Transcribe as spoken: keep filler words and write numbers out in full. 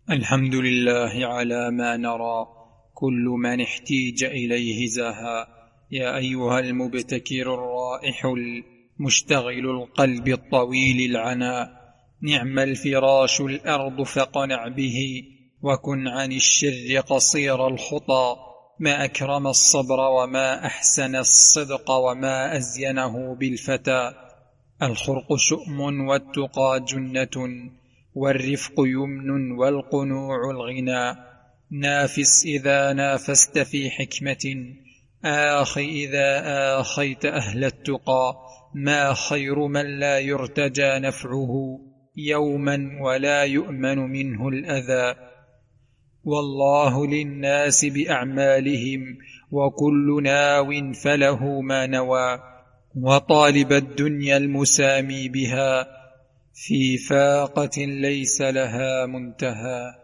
الحمد لله على ما نرى، كل من احتيج إليه زاها. يا أيها المبتكر الرائح المشتغل القلب الطويل العنا، نعم الفراش الأرض فاقنع به، وكن عن الشر قصير الخطى. ما أكرم الصبر وما أحسن الصدق وما أزينه بالفتى. الخرق شؤم والتقى جنة، والرفق يمن والقنوع الغنى. نافس إذا نافست في حكمة، آخ إذا آخيت أهل التقى. ما خير من لا يرتجى نفعه يوما ولا يؤمن منه الأذى. والله للناس بأعمالهم، وكل ناو فله ما نوى. وطالب الدنيا المسامي بها، في فاقة ليس لها منتهى.